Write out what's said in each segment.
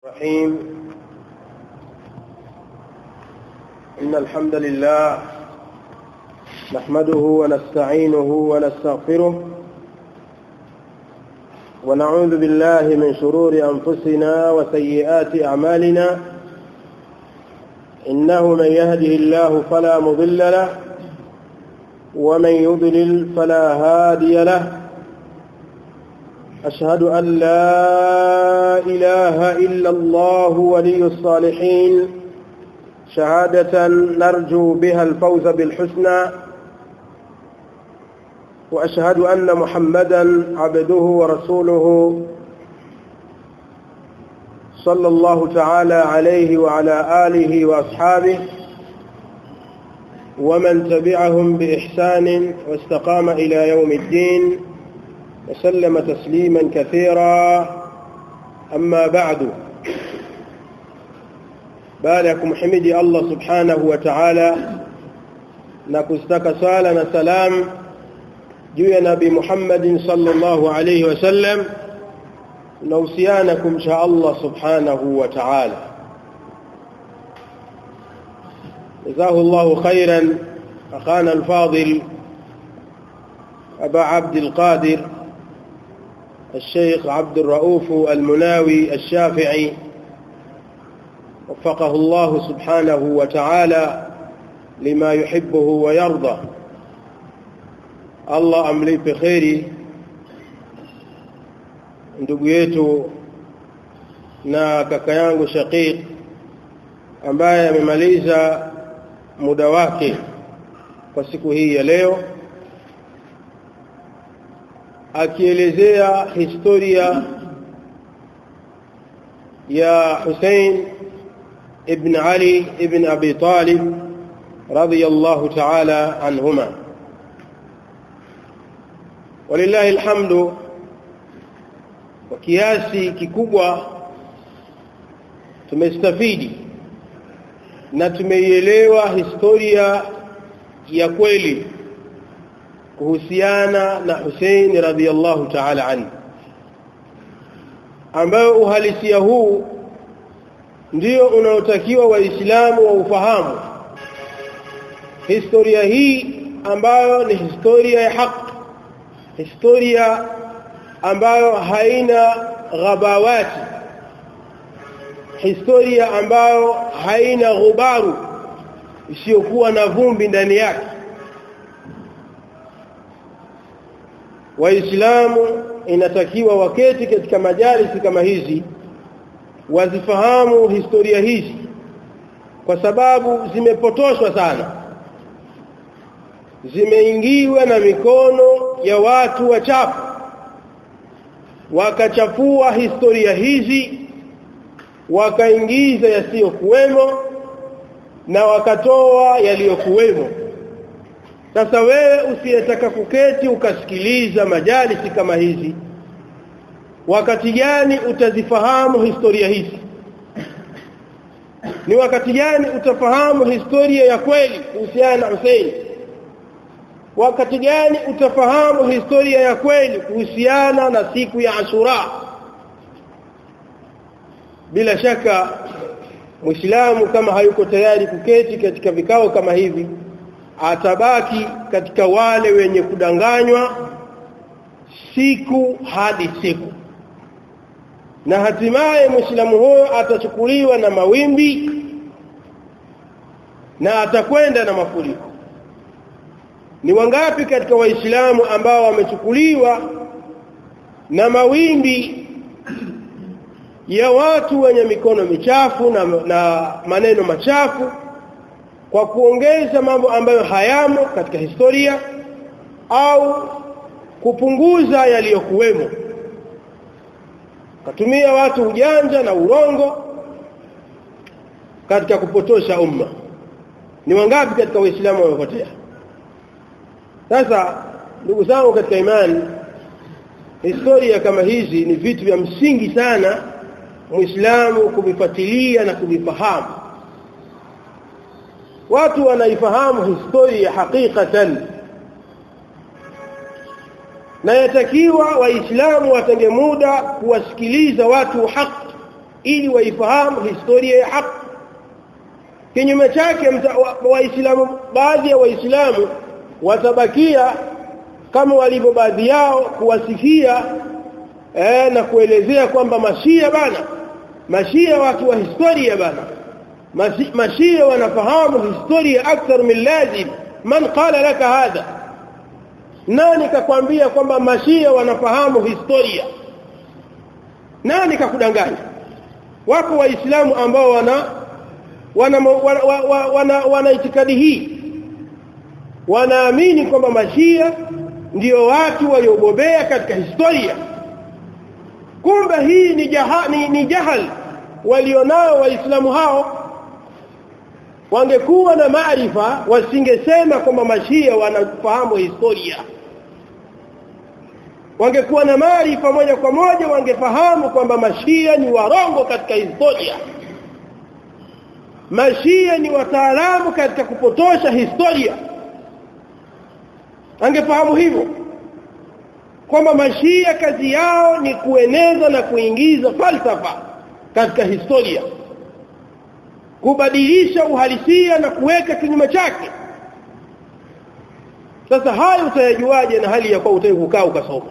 الرحيم. إن الحمد لله نحمده ونستعينه ونستغفره ونعوذ بالله من شرور أنفسنا وسيئات أعمالنا. إنه من يهده الله فلا مضل له ومن يضلل فلا هادي له. أشهد أن لا إله إلا الله ولي الصالحين شهادة نرجو بها الفوز بالحسنى. وأشهد أن محمدا عبده ورسوله صلى الله تعالى عليه وعلى آله وأصحابه ومن تبعهم بإحسان واستقام إلى يوم الدين وسلم تسليما كثيرا. أما بعد، باركم حمدي الله سبحانه وتعالى نكستك صلاة وسلام جوي نبي محمد صلى الله عليه وسلم نوصيانكم شاء الله سبحانه وتعالى. جزاه الله خيرا أخانا الفاضل أبا عبد القادر الشيخ عبد الرؤوف المناوي الشافعي، وفقه الله سبحانه وتعالى لما يحبه ويرضى. الله amlipe kheri ndugu yetu na kaka yangu Shaqiq ambaye amemaliza muda wake kwa siku hii ya leo, akielezea historia ya Hussein ibn Ali ibn Abi Talib radiyallahu ta'ala anhuma. Walillahi alhamdu, kwa kiasi kikubwa tumestafidi na tumeielewa historia ya kweli kuhusiana na Hussein radhiyallahu ta'ala anhu, ambayo uhalisia huu ndio unaotakiwa waislamu wa ufahamu. Historia hii ambayo ni historia ya haki, historia ambayo haina ghabawati, historia ambayo haina ghubaru, isiyokuwa na vumbi ndani yake. Waislamu inatakiwa waketi katika majalisi kama hizi wazifahamu historia hizi, kwa sababu zimepotoshwa sana, zimeingiwa na mikono ya watu wachafu, wakachafua historia hizi, wakaingiza yasiyokuwemo na wakatoa yaliyokuwemo. Sasa wewe usiyetaka kuketi ukasikiliza majalisi kama hizi, wakati gani utazifahamu historia hizi? Ni wakati gani utafahamu historia ya kweli kuhusiana na Hussein? Wakati gani utafahamu historia ya kweli kuhusiana na siku ya Ashura? Bila shaka Muislamu kama hayuko tayari kuketi katika vikao kama hivi, atabaki katika wale wenye kudanganywa siku hadi siku, na hatimaye Muislamu huyo atachukuliwa na mawimbi na atakwenda na mafuriko. Ni wangapi katika waislamu ambao wamechukuliwa na mawimbi ya watu wenye mikono michafu na maneno machafu, kwa kuongeza mambo ambayo hayamo katika historia au kupunguza yaliyokuwemo, katumia watu ujanja na urongo katika kupotosha umma. Ni wangapi katika waislamu wamepotea? Sasa ndugu zangu katika imani, historia kama hizi ni vitu vya msingi sana Muislamu kuvifuatilia na kuvifahamu. Watu wanaifahamu historia hakikatan, na yatakiwa waislamu watenge muda kuwasikiliza watu haki ili waifahamu historia ya haki. Kinyume chake waislamu, baadhi ya waislamu watabakia kama walivyo baadhi yao kuwasifia na kuelezea kwamba mashia bana, mashia watu wa historia bana, mashia wanafahamu historia akthar min lazim. Man qala laka hadha? Nani kakwambia kwamba mashia wanafahamu historia? Nani kakudanganya? Wako waislamu ambao wana itikadi hii, wanaamini kwamba mashia ndio watu waliobobea katika historia. Kumbe hii ni jahal walionao waislamu hao. Wangekuwa na maarifa wasingesema kwamba mashia wanafahamu historia. Wangekuwa na maarifa moja kwa moja wangefahamu kwamba mashia ni warongo katika historia. Mashia ni wataalamu katika kupotosha historia. Angefahamu hivyo kwamba mashia kazi yao ni kueneza na kuingiza falsafa katika historia, kubadilisha uhalisia na kuweka kinyume chake. Sasa hayo utayajuaje na hali ya kwa utakukaa ukasoma?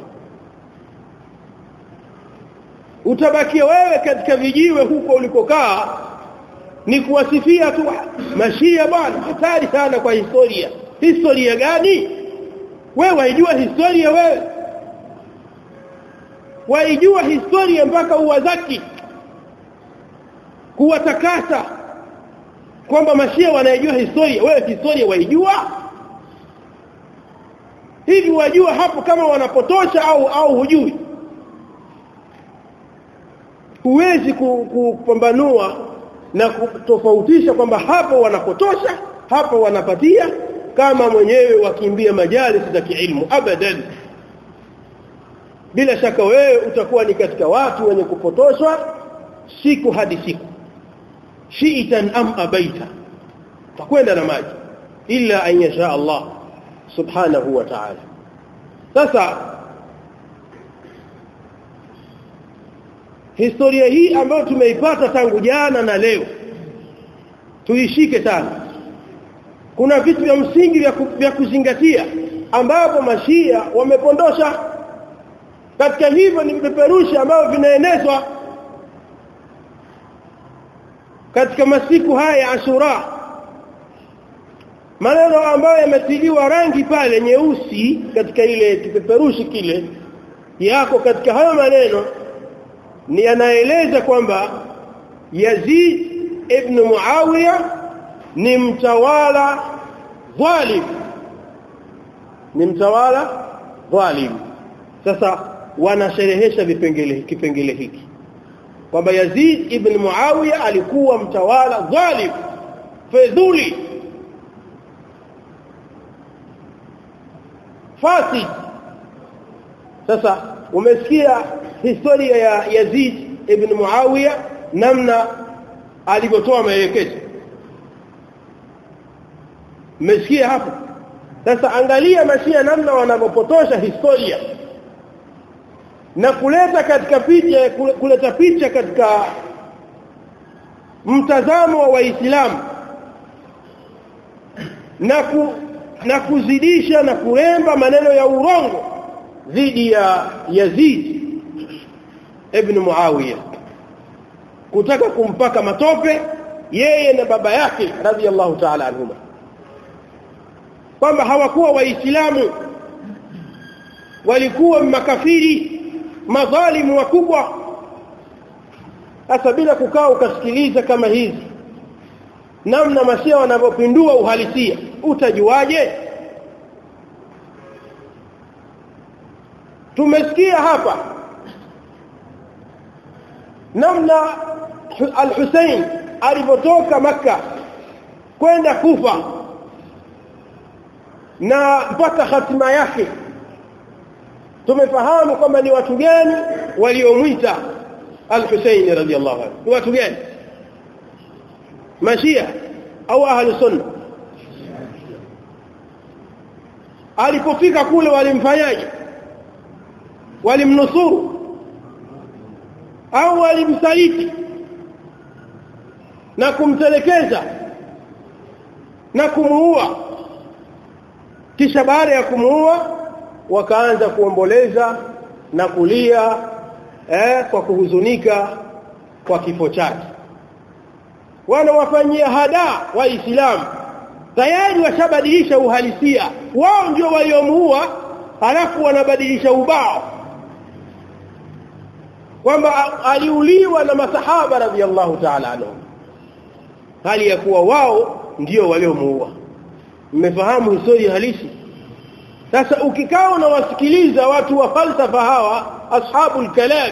Utabakia wewe katika vijiwe huko ulikokaa ni kuwasifia tu mashia bwana, hatari sana kwa historia. Historia gani? Wewe waijua historia? Wewe waijua historia mpaka uwazaki kuwatakasa kwamba mashia wanaijua historia? Wewe historia waijua? Hivi wajua hapo kama wanapotosha au hujui? Huwezi kupambanua na kutofautisha kwamba hapo wanapotosha, hapo wanapatia, kama mwenyewe wakimbia majalis za kiilmu. Abadan. Bila shaka wewe utakuwa ni katika watu wenye kupotoshwa siku hadi siku, shiitan am abaita, takwenda na maji illa an yasha Allah subhanahu wa ta'ala. Sasa historia hii ambayo tumeipata tangu jana na leo tuishike sana. Kuna vitu vya msingi vya kuzingatia ambapo mashia wamepondosha. Katika hivyo ni vipeperushi ambavyo vinaenezwa katika masiku haya ya Ashura, maneno ambayo yametiliwa rangi pale nyeusi katika ile kipeperushi kile yako. Katika hayo maneno ni yanaeleza kwamba Yazid ibn Muawiya ni mtawala dhalim, ni mtawala dhalim. Sasa wanasherehesha kipengele hiki kwamba Yazid ibn Muawiya alikuwa mtawala dhalim, fedhuli, fasid. Sasa umesikia historia ya Yazid ibn Muawiya namna alivyotoa maelekezo, umesikia hapo? Sasa angalia mashia namna wanapopotosha historia na kuleta picha katika mtazamo wa Waislamu na kuzidisha na kuremba maneno ya urongo dhidi ya Yazid ibn Muawiya, kutaka kumpaka matope yeye na baba yake radhiallahu ta'ala anhuma, kwamba hawakuwa Waislamu, walikuwa makafiri, madhalimu wakubwa. Sasa bila kukaa ukasikiliza kama hizi namna mashia wanavyopindua uhalisia, utajuaje? Tumesikia hapa namna al-Hussein alipotoka Makka kwenda Kufa na mpaka hatima yake. Tumefahamu kwamba ni watu gani waliomwita al-Hussein radhiyallahu anhu. Ni watu gani? Mashia au ahli sunna? Alipofika kule walimfanyaje? Walimnusuru au walimsaliti? na kumtelekeza na kumuua. Kisha baada ya kumuua wakaanza kuomboleza na kulia kwa kuhuzunika kwa kifo chake. Wanawafanyia hadaa Waislamu, tayari washabadilisha uhalisia. Wao ndio waliomuua, halafu wanabadilisha ubao kwamba aliuliwa na masahaba radhiallahu ta'ala anhu, hali ya kuwa wao ndio waliomuua. Mmefahamu historia halisi? Sasa ukikaa unawasikiliza watu wa falsafa hawa ashabul kalam,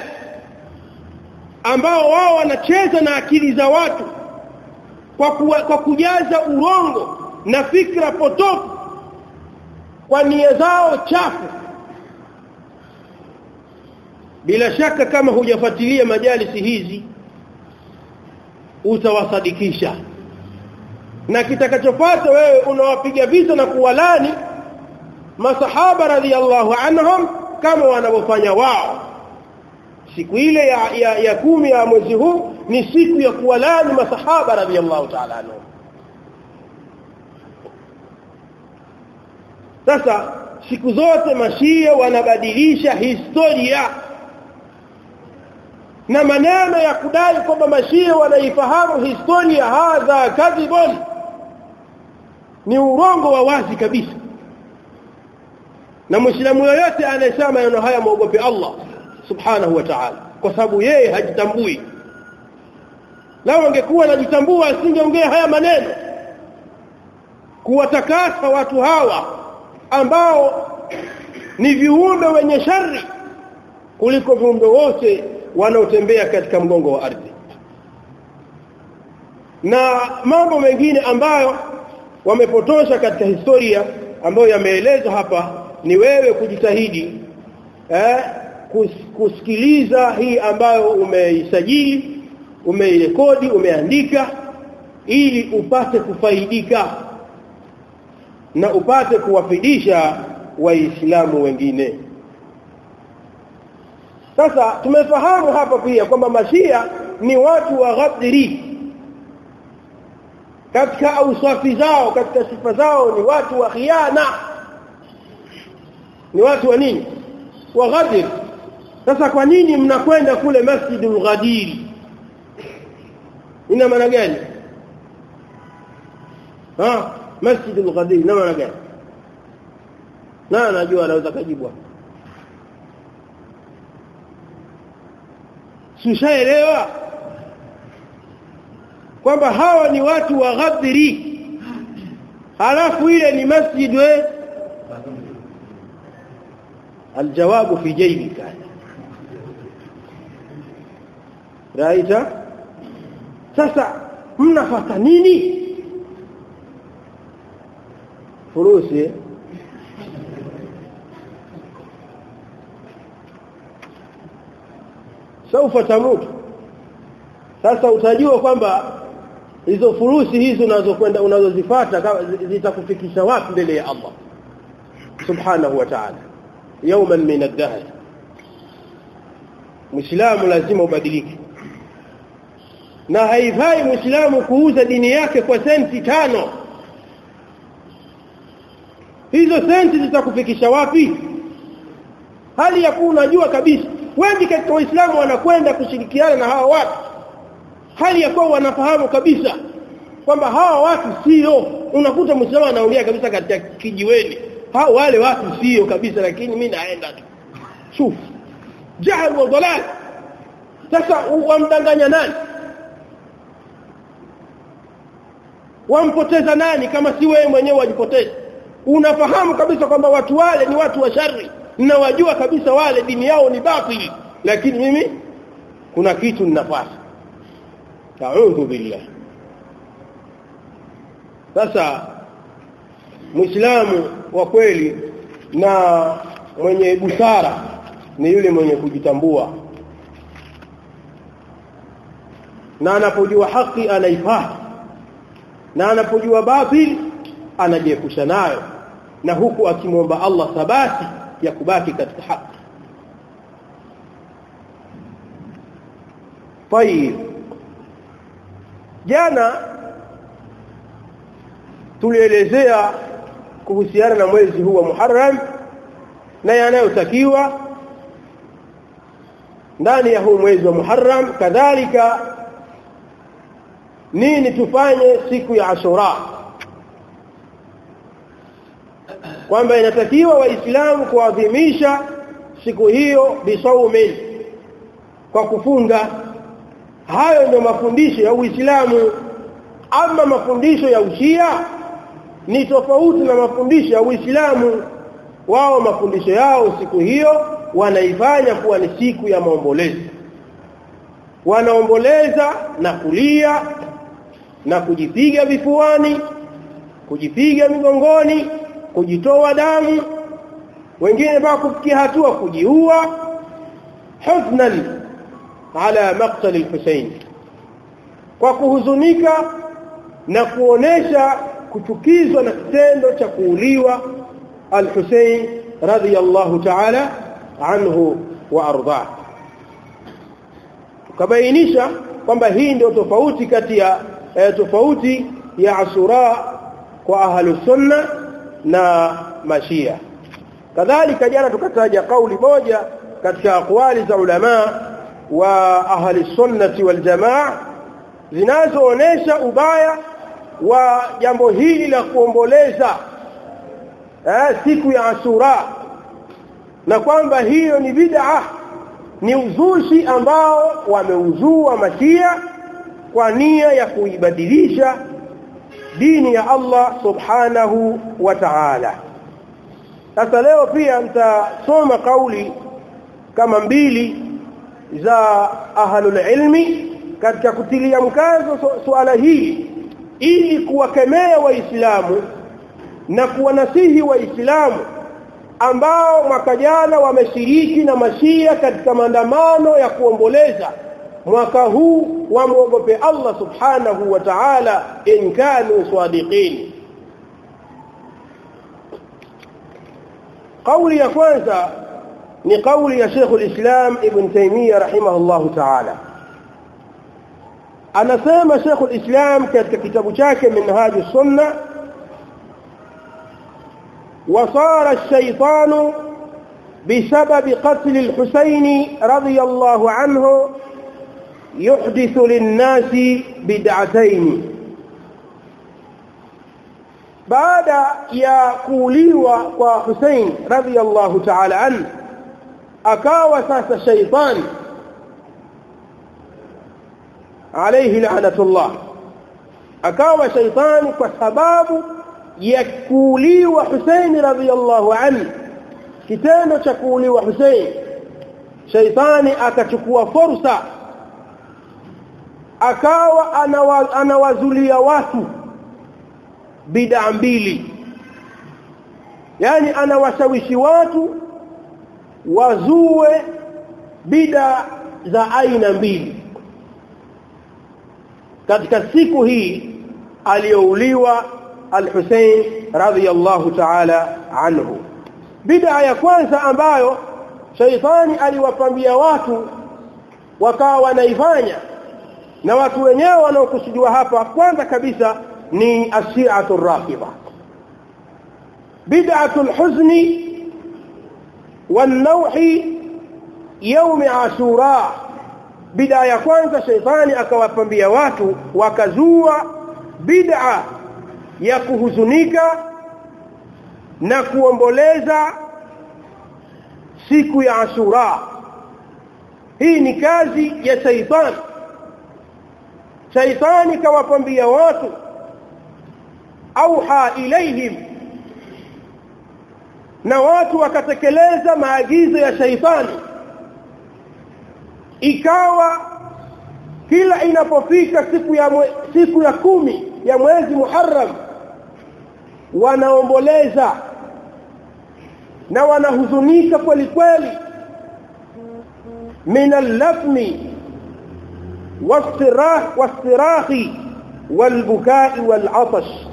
ambao wao wanacheza na akili za watu kwa kujaza urongo na fikra potofu kwa nia zao chafu, bila shaka kama hujafuatilia majalisi hizi utawasadikisha, na kitakachofuata wewe unawapiga vita na kuwalani masahaba radhiallahu anhum kama wanavyofanya wao. Siku ile ya 10 ya mwezi huu ni siku ya kuwalani masahaba radhiallahu ta'ala anhum. Sasa siku zote mashia wanabadilisha historia, na maneno ya kudai kwamba mashia wanaifahamu historia, hadha kadhibun, ni urongo wa wazi kabisa. Na muislamu yoyote anayesema maneno haya muogope Allah subhanahu wa ta'ala, kwa sababu yeye hajitambui. Lao angekuwa anajitambua asingeongea haya maneno kuwatakasa watu hawa ambao ni viumbe wenye shari kuliko viumbe wote wanaotembea katika mgongo wa ardhi. Na mambo mengine ambayo wamepotosha katika historia ambayo yameelezwa hapa, ni wewe kujitahidi kusikiliza hii ambayo umeisajili, umeirekodi, umeandika, ili upate kufaidika na upate kuwafidisha Waislamu wengine. Sasa tumefahamu hapa pia kwamba mashia ni watu wa ghadri. Katika auswafi zao, katika sifa zao, ni watu wa khiana, ni watu wa nini? Wa ghadri. Sasa kwa nini mnakwenda kule Masjidul Ghadir? Ina maana gani? Masjidul Ghadir ina maana gani? Na najua anaweza kujibu. Sishaelewa kwamba hawa ni watu wa ghadri, halafu ile ni masjid. Aljawabu fi jaybika, raita. Sasa mnafuata nini? Furusi saufa tamutu. Sasa utajua kwamba hizo furusi hizo unazokwenda unazozifuata zitakufikisha wapi mbele ya Allah subhanahu wa ta'ala yawman min ad-dahr. Muislamu lazima ubadilike, na haifai Muislamu kuuza dini yake kwa senti 5. Hizo senti zitakufikisha wapi? Hali ya kuwa unajua kabisa wengi katika Waislamu wanakwenda kushirikiana na hawa watu, hali ya kuwa wanafahamu kabisa kwamba hawa watu sio. Unakuta Muislamu anaongea kabisa katika kijiweni, wale watu sio kabisa, lakini mimi naenda tu. Shuf jahal wa dalal. Sasa wamdanganya nani? Wampoteza nani kama si wewe mwenyewe wajipoteza? Unafahamu kabisa kwamba watu wale ni watu wa shari, na wajua kabisa wale dini yao ni batili, lakini mimi kuna kitu ninafanya. Ta'udhu billah. Sasa Muislamu wa kweli na mwenye busara ni yule mwenye kujitambua, na anapojua haki anaifuata, na anapojua batili anajiepusha nayo, na huku akimwomba Allah thabati ya kubaki katika haki. طيب jana tulielezea kuhusiana na mwezi huu wa Muharram na yanayotakiwa ndani ya huu mwezi wa Muharram, kadhalika nini tufanye siku ya Ashura, kwamba inatakiwa waislamu kuadhimisha siku hiyo bisaumin, kwa kufunga. Hayo ndio mafundisho ya Uislamu. Ama mafundisho ya Ushia ni tofauti na mafundisho ya Uislamu. Wao mafundisho yao siku hiyo wanaifanya kuwa ni siku ya maombolezo. Wanaomboleza na kulia na kujipiga vifuani, kujipiga migongoni, kujitoa damu, wengine mpaka kufikia hatua kujiua, huznan ala maqtal al-Husayn, kwa kuhuzunika na kuonesha kuchukizwa na kitendo cha kuuliwa al-Husayn radiyallahu ta'ala anhu wa ardha. Tukabainisha kwamba hii ndio tofauti kati ya tofauti ya Ashura kwa ahlu sunna na mashia. Kadhalika jana tukataja kauli moja katika aqwali za ulama wa ahli sunnati wal jamaa zinazoonesha ubaya wa jambo hili la kuomboleza siku ya Ashura, na kwamba hiyo ni bid'a, ni uzushi ambao wameuzua mashia kwa nia ya kuibadilisha dini ya Allah subhanahu wa ta'ala. Sasa leo pia mtasoma kauli kama mbili za ahlul ilmi katika kutilia mkazo suala hili, ili kuwakemea waislamu na kuwanasihi waislamu ambao mwaka jana wameshiriki na mashia katika maandamano ya kuomboleza. Mwaka huu wamuogope Allah subhanahu wa ta'ala in kanu sadiqin. Kauli ya kwanza ni kauli ya Sheikh al-Islam Ibn Taymiyyah rahimahullahu ta'ala. Anasema Sheikh al-Islam katika kitabu chake Minhaj as-Sunnah, وصار الشيطان بسبب قتل الحسين رضي الله عنه يحدث للناس بدعتين. بعد ya kuuliwa kwa Hussein radhiyallahu ta'ala an, akawa sasa shaytan alayhi la'natullah, akawa shaytan kwa sababu ya kuuliwa Hussein radhiyallahu an, kitendo cha kuuliwa Hussein, shaytani akachukua fursa, akawa anawazulia watu bid'a mbili. Yani anawashawishi watu wazue bid'a za aina mbili katika siku hii aliyouliwa al-Hussein radhiyallahu ta'ala anhu. Bid'a ya kwanza ambayo shaytani aliwapambia watu wakawa wanaifanya, na watu wenyewe wanaokusudiwa hapa kwanza kabisa ni ashi'atu rafidha, bid'atul huzni wan nawhi yawm ashura. Bid'a ya kwanza shaytani akawapambia watu wakazua bid'a ya kuhuzunika na kuomboleza siku ya Ashura. Hii ni kazi ya shaytani. Shaytani kawapambia watu, auha ilaihim, na watu wakatekeleza maagizo ya shaytani. Ikawa kila inapofika siku ya 10 ya mwezi Muharram wanaomboleza na wanahuzunika kweli kweli, min al-lafmi was-sirahi wal-bukai wal-'atash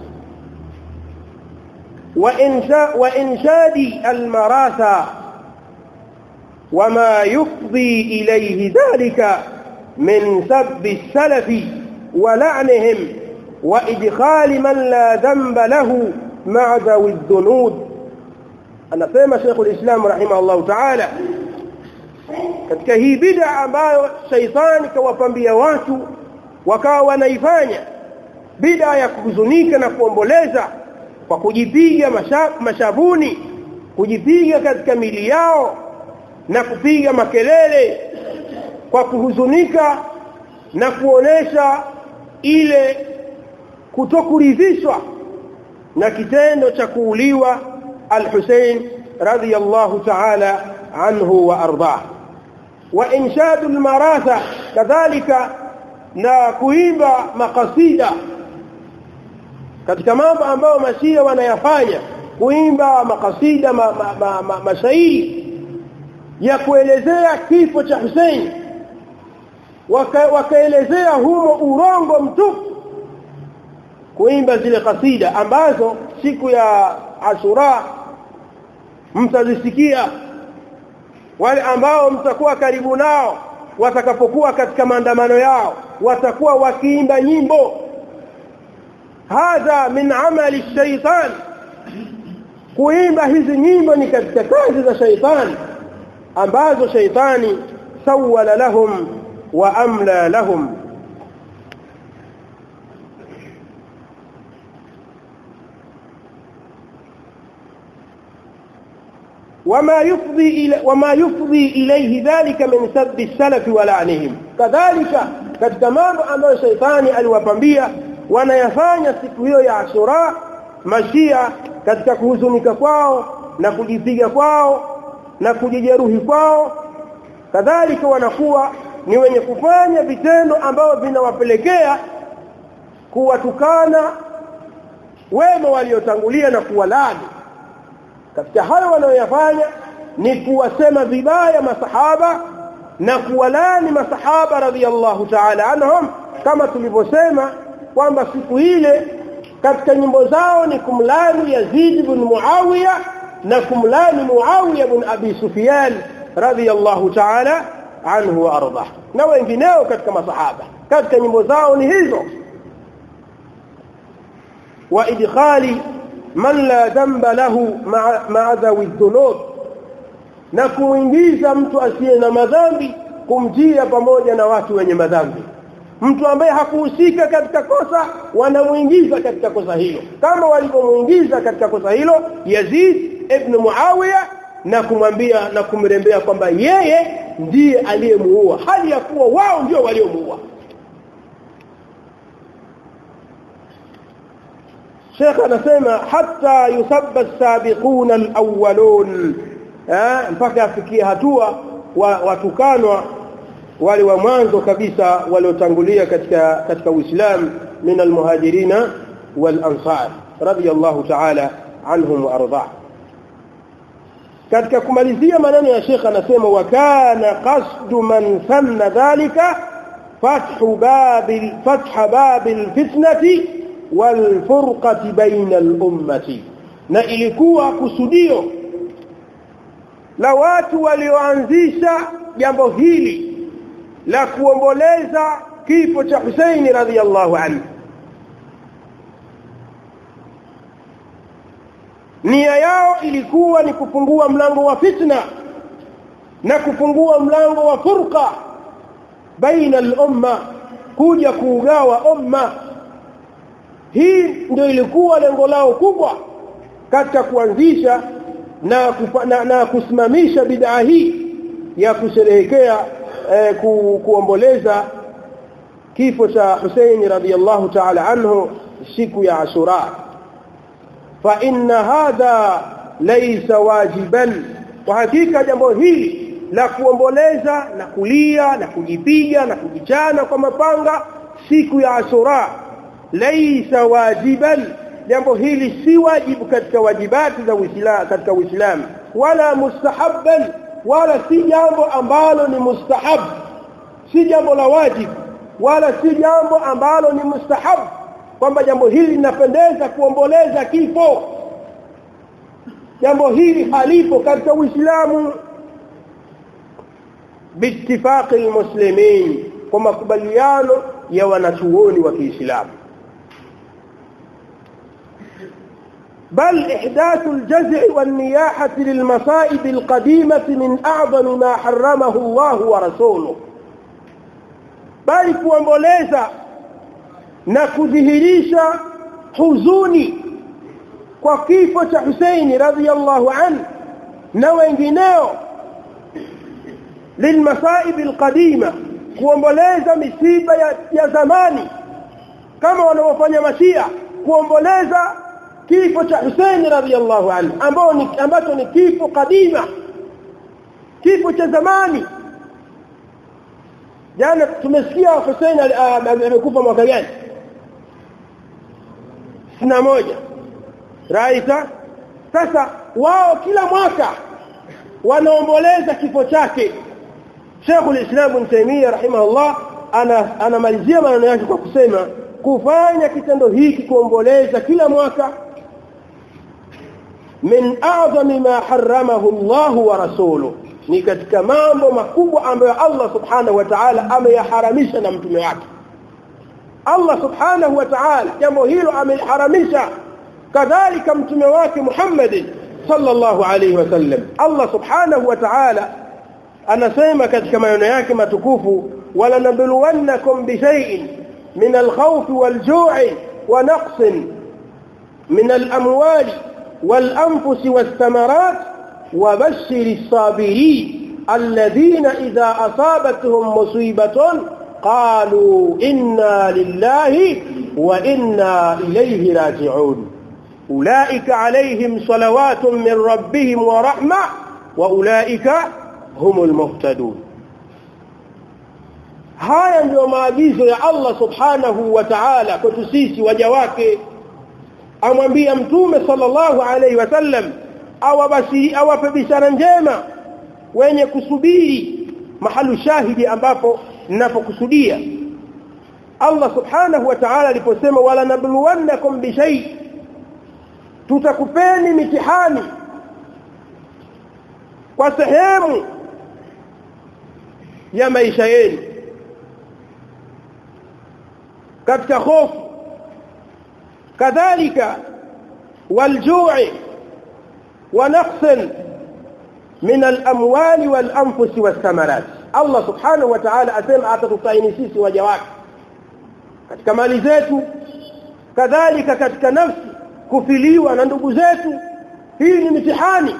وإنشاد المراثى وما يفضي إليه ذلك من سب السلف wa la'nihim wa idkhali man la dhanba lahu ma'a dhawi dhunud. Anasema Sheikhul Islam rahimahullah ta'ala katika hii bid'a ambayo shaitani kawapambia watu wakawa wanaifanya, bid'a ya kuhuzunika na kuomboleza kwa kujipiga mashavuni, kujipiga katika mili yao na kupiga makelele kwa kuhuzunika na kuonesha ile kutokuridhishwa na kitendo cha kuuliwa al-Hussein radhiyallahu ta'ala anhu wa ardah. Wa inshadu al-maratha kadhalika, na kuimba makasida katika mambo ambayo mashia wanayafanya, kuimba makasida mashairi ya kuelezea kifo cha Hussein, wakaelezea humo urongo mtupu, kuimba zile kasida ambazo siku ya Ashura mtazisikia wale ambao mtakuwa karibu nao watakapokuwa katika maandamano yao, watakuwa wakiimba nyimbo. Hadha min amali shaitan, kuimba hizi nyimbo ni katika kazi za shaitani ambazo shaitani sawala lahum wa amla lahum. وما يفضي إليه ذلك من سب السلف ولعنهم. كذلك katika mambo ambayo shaitani aliwapambia wanayafanya siku hiyo ya Ashura mashia, katika kuhuzunika kwao na kujipiga kwao na kujijeruhi kwao, kadhalika wanakuwa ni wenye kufanya vitendo ambavyo vinawapelekea kuwatukana wema waliotangulia na kuwalaani. Katika hayo wanayoyafanya ni kuwasema vibaya masahaba na kuwalaani masahaba radhiyallahu ta'ala anhum, kama tulivyosema kwamba siku ile katika nyimbo zao ni kumlaani Yazid ibn Muawiya na kumlaani Muawiya ibn Abi Sufyan radhiyallahu ta'ala anhu wa ardah, na wengineo katika masahaba. Katika nyimbo zao ni hizo, wa idkhali man la dhanba lahu ma'a dhawi dhunub, na kuingiza mtu asiye na madhambi kumjia pamoja na watu wenye madhambi. Mtu ambaye hakuhusika katika kosa wanamuingiza katika kosa hilo, kama walivyomuingiza katika kosa hilo Yazid ibn Muawiya na kumwambia na kumrembea kwamba yeye ndiye aliyemuua, hali ya kuwa wao ndio waliomuua. Sheikh anasema hatta yusabba as-sabiqun al-awwalun, mpaka afikie hatua watukanwa wale wa mwanzo kabisa waliotangulia katika Uislamu min al-muhajirina wal-ansar radiyallahu ta'ala anhum wa arda. Katika kumalizia maneno ya Sheikh anasema wa kana qasdu man sanna dhalika fatha babil fitnati wal furqati baina al ummati, na ilikuwa kusudio la watu walioanzisha jambo hili la kuomboleza kifo cha Hussein radhiyallahu anhu, nia yao ilikuwa ni kufungua mlango wa fitna na kufungua mlango wa furqa baina al-umma, kuja kuugawa umma. Hii ndio ilikuwa lengo lao kubwa katika kuanzisha na kusimamisha bid'a hii ya kusherehekea kuomboleza kifo cha Hussein radhiyallahu ta'ala anhu siku ya Ashura. Fa inna hadha laysa wajiban, kwa hakika jambo hili la kuomboleza na kulia na kujipiga na kujichana kwa mapanga siku ya Ashura laysa wajiban, jambo hili si wajibu katika wajibati za Uislamu, katika Uislamu, wala mustahabban, wala si jambo ambalo ni mustahab, si jambo la wajibu wala si jambo ambalo ni mustahab, kwamba jambo hili linapendeza kuomboleza kifo. Jambo hili halipo katika Uislamu. Biittifaqi almuslimin, kwa makubaliano ya wanachuoni wa Kiislamu. بل إحداث الجزع والنياحة للمصائب القديمة من أعظم ما حرمه الله ورسوله. بل kuomboleza na kudhihirisha huzuni kwa kifo cha Hussein radhiyallahu anhu na wengineo, lilmasaib alqadima, kuomboleza misiba ya zamani kama wanaofanya Mashia, kuomboleza kifo cha Hussein radhiyallahu anhu ambacho ni kifo kadima, kifo cha zamani. Jana tumesikia Hussein amekufa mwaka gani? 61. Raisa. Sasa wao kila mwaka wanaomboleza kifo chake. Sheikh al-Islam Ibn Taymiyyah rahimahullah anamalizia maneno yake kwa kusema kufanya kitendo hiki kuomboleza kila mwaka min a'zami ma harramahu Allah wa rasuluhu, ni katika mambo makubwa ambayo Allah subhanahu wa ta'ala ameyaharamisha na mtume wake. Allah subhanahu wa ta'ala jambo hilo ameharamisha, kadhalika mtume wake Muhammad sallallahu alayhi wasallam. Allah subhanahu wa ta'ala anasema katika maneno yake matukufu, wala nabluwannakum bi shay'in min al-khawf wal-ju'i wa naqsin min al-amwali wal-anfusi was-thamarat wa bashshiris sabirin alladhina idha asabatuhum musibatun qalu inna lillahi wa inna ilayhi raji'un ulaika alayhim salawatun min rabbihim wa rahmah wa ulaika humul muhtadun. Haya ndio maagizo ya Allah subhanahu wa ta'ala kwetu sisi waja wake. Amwambia mtume sallallahu alayhi wasallam awape bishara njema wenye kusubiri, mahalu shahidi ambapo ninapokusudia Allah subhanahu wa ta'ala aliposema wala nabluwannakum bi shay, tutakupeni mitihani kwa sehemu ya maisha yenu, katika hofu, kadhalika walju'i wa naqsin min al-amwali wal-anfusi was-thamarat. Allah subhanahu wa ta'ala asema atatusaini sisi waja wake katika mali zetu, kadhalika katika nafsi, kufiliwa na ndugu zetu. Hii ni mitihani.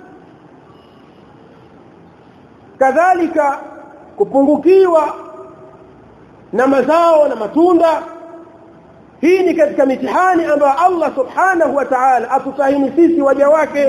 Kadhalika kupungukiwa na mazao na matunda. Hii ni katika mitihani ambayo Allah subhanahu wa ta'ala atutahini sisi waja wake.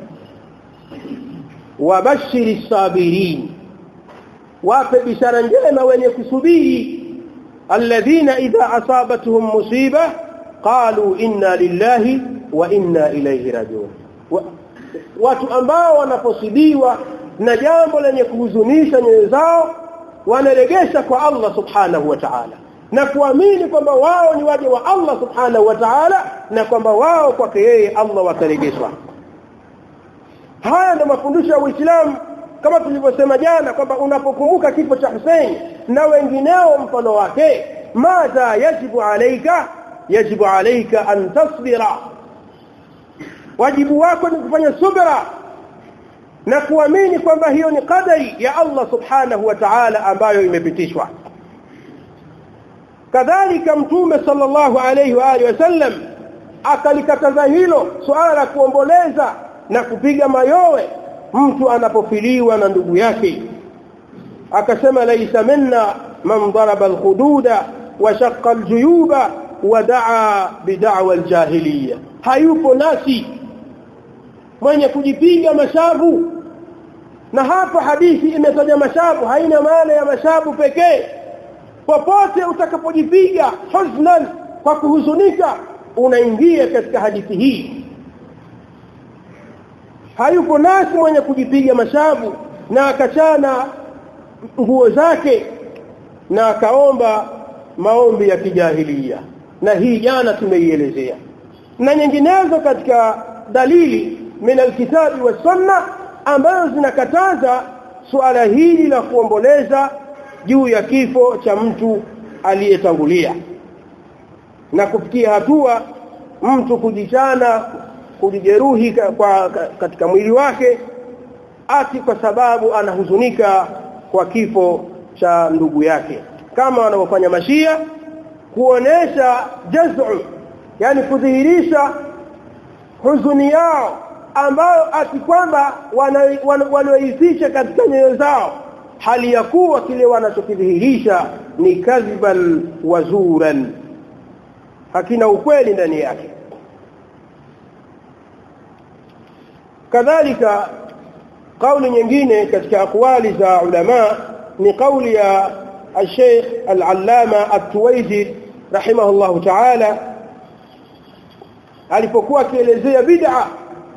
Wabashiris sabirin, wape bishara njema wenye kusubiri, alladhina idha asabatuhum musiba qalu inna lillahi wa inna ilayhi raji'un. Watu ambao wanaposibiwa na jambo lenye kuhuzunisha nyoyo zao wanaregesha kwa Allah subhanahu wa ta'ala na kuamini kwamba wao ni waja wa Allah subhanahu wa ta'ala na kwamba wao kwake yeye Allah wataregeshwa. Haya ndio mafundisho ya Uislamu, kama tulivyosema jana kwamba unapokumbuka kifo cha Hussein na wengineo mfano wake, madha yajibu alayka an tasbira, wajibu wako ni kufanya subra na kuamini kwamba hiyo ni qadari ya Allah subhanahu wa ta'ala ambayo imepitishwa. Kadhalika mtume sallallahu alayhi wa alihi wasallam akalikataza hilo suala la kuomboleza na kupiga mayowe mtu anapofiliwa na ndugu yake. Akasema laisa minna man daraba al-hududa wa shaqqa al-juyuba wa da'a bid'wa al-jahiliyya, hayupo nasi mwenye kujipiga mashavu. Na hapa hadithi imetaja mashavu, haina maana ya mashavu pekee. Popote utakapojipiga huznan, kwa kuhuzunika, unaingia katika hadithi hii. Hayupo nasi mwenye kujipiga mashavu na akachana nguo zake na akaomba maombi ya kijahilia, na hii jana tumeielezea, na nyinginezo katika dalili min alkitabi was sunna ambazo zinakataza suala hili la kuomboleza juu ya kifo cha mtu aliyetangulia na kufikia hatua mtu kujichana kujijeruhi katika mwili wake ati kwa sababu anahuzunika kwa kifo cha ndugu yake, kama wanavyofanya Mashia kuonesha jaz'u, yani kudhihirisha huzuni yao ambayo ati kwamba walioificha katika nyoyo zao, hali ya kuwa kile wanachokidhihirisha ni kadhiban wazuran, hakina ukweli ndani yake. kadhalika kauli nyingine katika aqwali za ulama ni kauli ya al-Sheikh al-Allama at-Tuwaijiri rahimahullahu ta'ala alipokuwa akielezea bid'a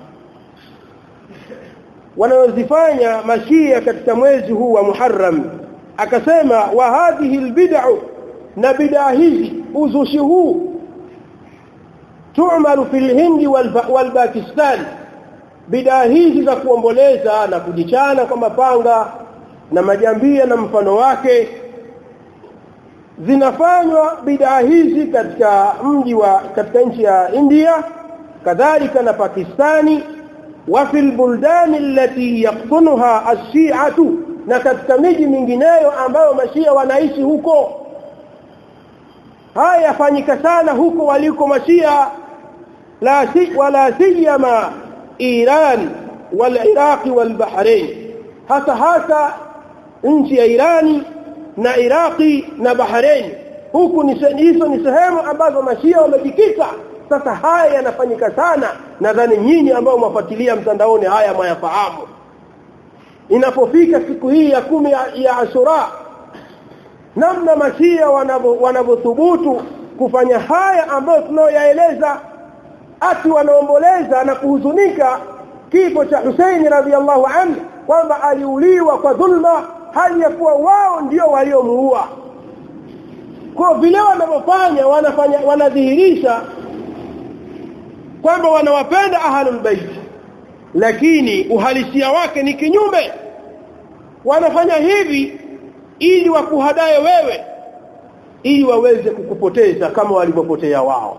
wanazifanya Mashia katika mwezi huu wa Muharram, akasema wa hadhihi al-bid'u, na bid'a hizi uzushi huu tu'malu fil Hindi wal Pakistan, bid'a hizi za kuomboleza na kujichana kwa mapanga na majambia na mfano wake zinafanywa bid'a hizi katika katika nchi ya India kadhalika na Pakistani, wa fil buldani allati yaqtunuha ash-shi'atu, na katika miji mingineyo ambayo Mashia wanaishi huko. Haya yafanyika sana huko waliko Mashia, wala siyama Iran wal Iraq wal Bahrain, hasa nchi ya Irani na Iraqi na Bahrain. Huku hizo ni sehemu ambazo Mashia wamejikita. Sasa haya yanafanyika sana, nadhani nyinyi ambao mwafuatilia mtandaoni haya mwayafahamu. Inapofika siku hii ya 10 ya Ashura, namna Mashia wanavyothubutu kufanya haya ambayo tunayoyaeleza, ati wanaomboleza na kuhuzunika kifo cha Hussein radhiallahu anhu kwamba aliuliwa kwa dhulma, hali ya kuwa wao ndio waliomuua. Kwa vile wanavyofanya wanadhihirisha kwamba wanawapenda ahlul bait, lakini uhalisia wake ni kinyume. Wanafanya hivi ili wakuhadaye wewe, ili waweze kukupoteza kama walivyopotea wao.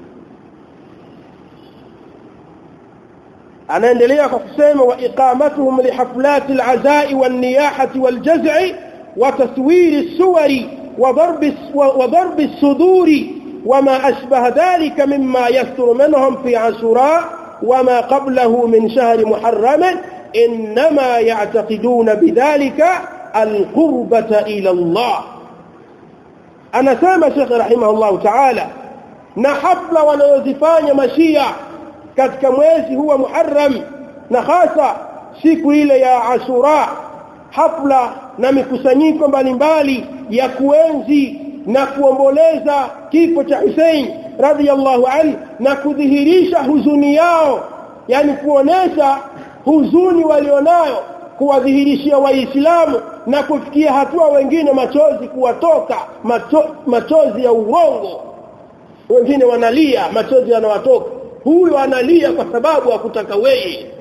anaendelea kwa kusema wa iqamatuhum li haflati al-azai wan-niyahati wal-jaz'i wa taswir as-suwari wa darb as-suduri وما أشبه ذلك مما يستر منهم في عاشوراء وما قبله من شهر محرم، إنما يعتقدون بذلك القربة إلى الله. أنا سامع شيخ رحمه الله تعالى نحفل ونوزفان مشيع katika mwezi huwa Muharram, na hasa siku ile ya Ashura, hafla na mikusanyiko mbalimbali ya kuenzi na kuomboleza kifo cha Hussein radhiyallahu anhu na kudhihirisha huzuni yao, yani kuonesha huzuni walionayo, kuwadhihirishia Waislamu na kufikia hatua wengine machozi kuwatoka, machozi ya uongo. Wengine wanalia, machozi yanawatoka. Huyu analia kwa sababu hakutaka wewe,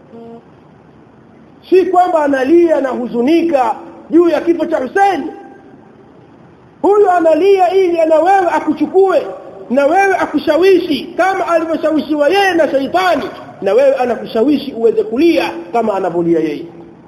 si kwamba analia na huzunika juu ya kifo cha Hussein. Huyu analia ili na wewe akuchukue na wewe akushawishi kama alivyoshawishiwa yeye na shaitani, na wewe anakushawishi uweze kulia kama anavolia yeye.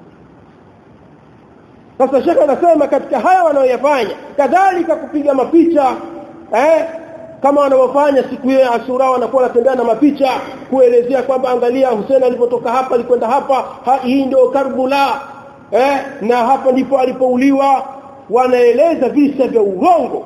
Sasa shekhe anasema katika haya wanaoyafanya, kadhalika kupiga mapicha kama wanaofanya siku ya Ashura, wanakuwa wanatembea na mapicha kuelezea kwamba angalia Hussein alipotoka hapa alikwenda hapa, hii ndio Karbala, na hapa ndipo alipouliwa. Wanaeleza visa vya uongo.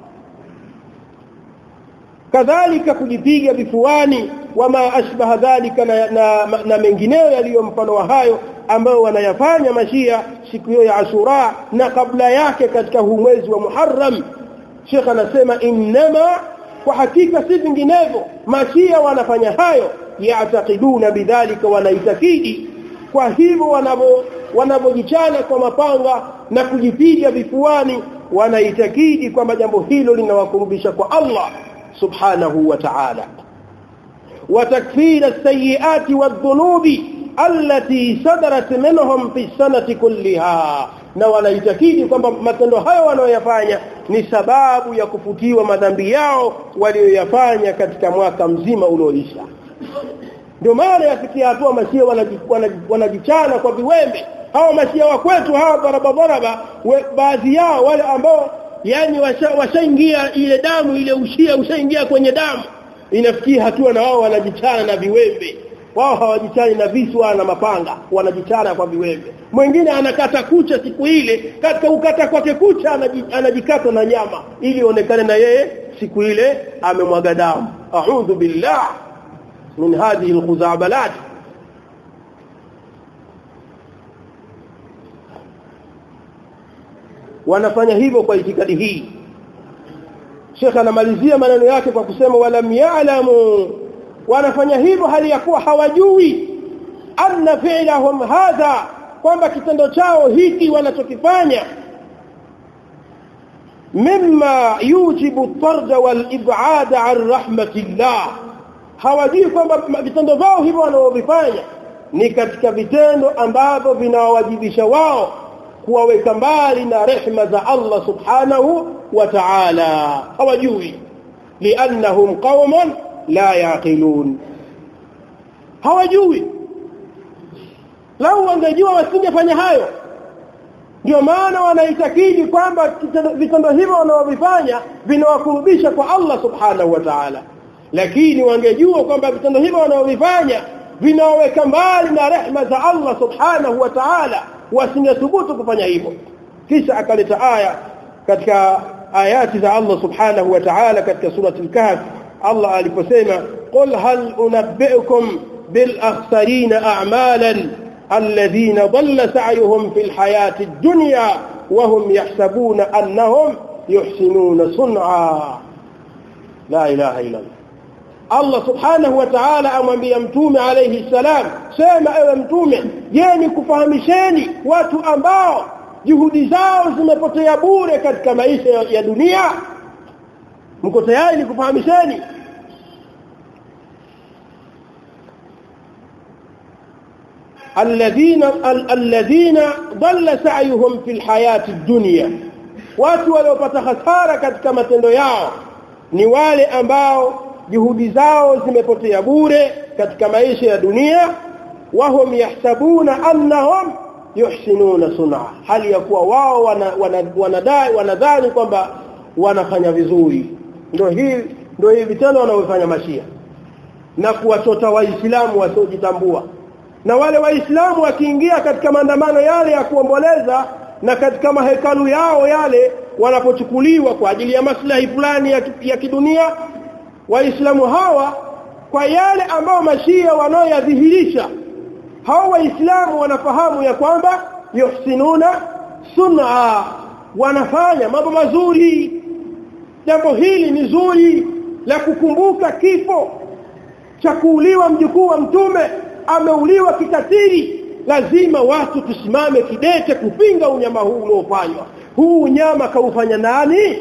Kadhalika kujipiga vifuani wama ashbaha dhalika na mengineyo yaliyo mfano wa hayo ambayo wanayafanya Mashia siku hiyo ya Ashura na kabla yake katika huu mwezi wa Muharram. Sheikh anasema inma, kwa hakika si vinginevyo Mashia wanafanya hayo, yaatakiduna bidhalika, wanaitakidi kwa hivyo wanavojichana kwa mapanga na kujipiga vifuani, wanaitakidi kwamba jambo hilo linawakurubisha kwa Allah subhanahu wa ta'ala. Wa takfir as-sayyi'ati wad-dhunubi allati sadarat minhum fi sanati kulliha, na wanaitakidi kwamba matendo hayo wanayoyafanya ni sababu ya kufutiwa madhambi yao walioyafanya katika mwaka mzima ulioisha. Ndio maana yafikia hatua mashia wanajichana kwa viwembe. Hawa mashia wa kwetu hawa barabara baadhi yao wale ambao yani washaingia ile damu ile ushia ushaingia kwenye damu, inafikia hatua na wao wanajichana na viwembe. Wao hawajichani na visu wala na mapanga, wanajichana kwa viwembe. Mwingine anakata kucha siku ile, katika ukata kwake kucha anajikata na nyama ili ionekane na yeye siku ile amemwaga damu. A'udhu billah min hadhihi alkhuzabalat. Wanafanya hivyo kwa itikadi hii. Sheikh anamalizia maneno yake kwa kusema walam ya'lamu, wanafanya hivyo hali ya kuwa hawajui anna fi'lahum hadha, kwamba kitendo chao hiki wanachokifanya mimma yujibu at-tarda wal-ib'ad 'an rahmatillah. Hawajui kwamba vitendo vyao hivyo wanavyofanya ni katika vitendo ambavyo vinawajibisha wao kuwaweka mbali na rehema za Allah subhanahu wa ta'ala. Hawajui li'annahum qauman la yaqilun. Hawajui. Lau wangejua wasingefanya hayo. Ndio maana wanaitakidi kwamba vitendo hivyo wanavyofanya vinawakurubisha kwa Allah subhanahu wa ta'ala. Lakini wangejua kwamba vitendo hivyo wanavyofanya vinawaweka mbali na rehema za Allah subhanahu wa ta'ala, wasingethubutu kufanya hivyo. Kisha akaleta aya katika ayati za Allah subhanahu wa ta'ala katika surah al-Kahf. Allah aliposema qul hal unabbiukum bil akhsarina a'malan alladhina dhalla sa'yuhum fil hayati ad-dunya wa hum yahsabuna annahum yuhsinuna sun'a. La ilaha illa Allah subhanahu wa ta'ala amwambia mtume alayhi salam, sema ewe mtume, je, ni kufahamisheni watu ambao juhudi zao zimepotea bure katika maisha ya dunia? Mko tayari ni kufahamisheni? alladhina dhalla sa'yuhum fil hayati ad-dunya, watu waliopata hasara katika matendo yao ni wale ambao juhudi zao zimepotea bure katika maisha ya dunia. Wahum yahsabuna annahum yuhsinuna sun'a, hali ya kuwa wao wanadhani kwamba wanafanya vizuri. Ndio hii vitendo wanaofanya mashia na kuwachota waislamu wasiojitambua. Na wale waislamu wakiingia katika maandamano yale ya kuomboleza na katika mahekalu yao yale wanapochukuliwa kwa ajili ya maslahi fulani ya kidunia, waislamu hawa kwa yale ambao mashia wanaoyadhihirisha, hao waislamu wanafahamu ya kwamba yuhsinuna sun'a, wanafanya mambo mazuri. Jambo hili ni zuri la kukumbuka kifo cha kuuliwa mjukuu wa mtume, ameuliwa kikatili. Lazima watu tusimame kidete kupinga unyama huu uliofanywa. Huu unyama kaufanya nani?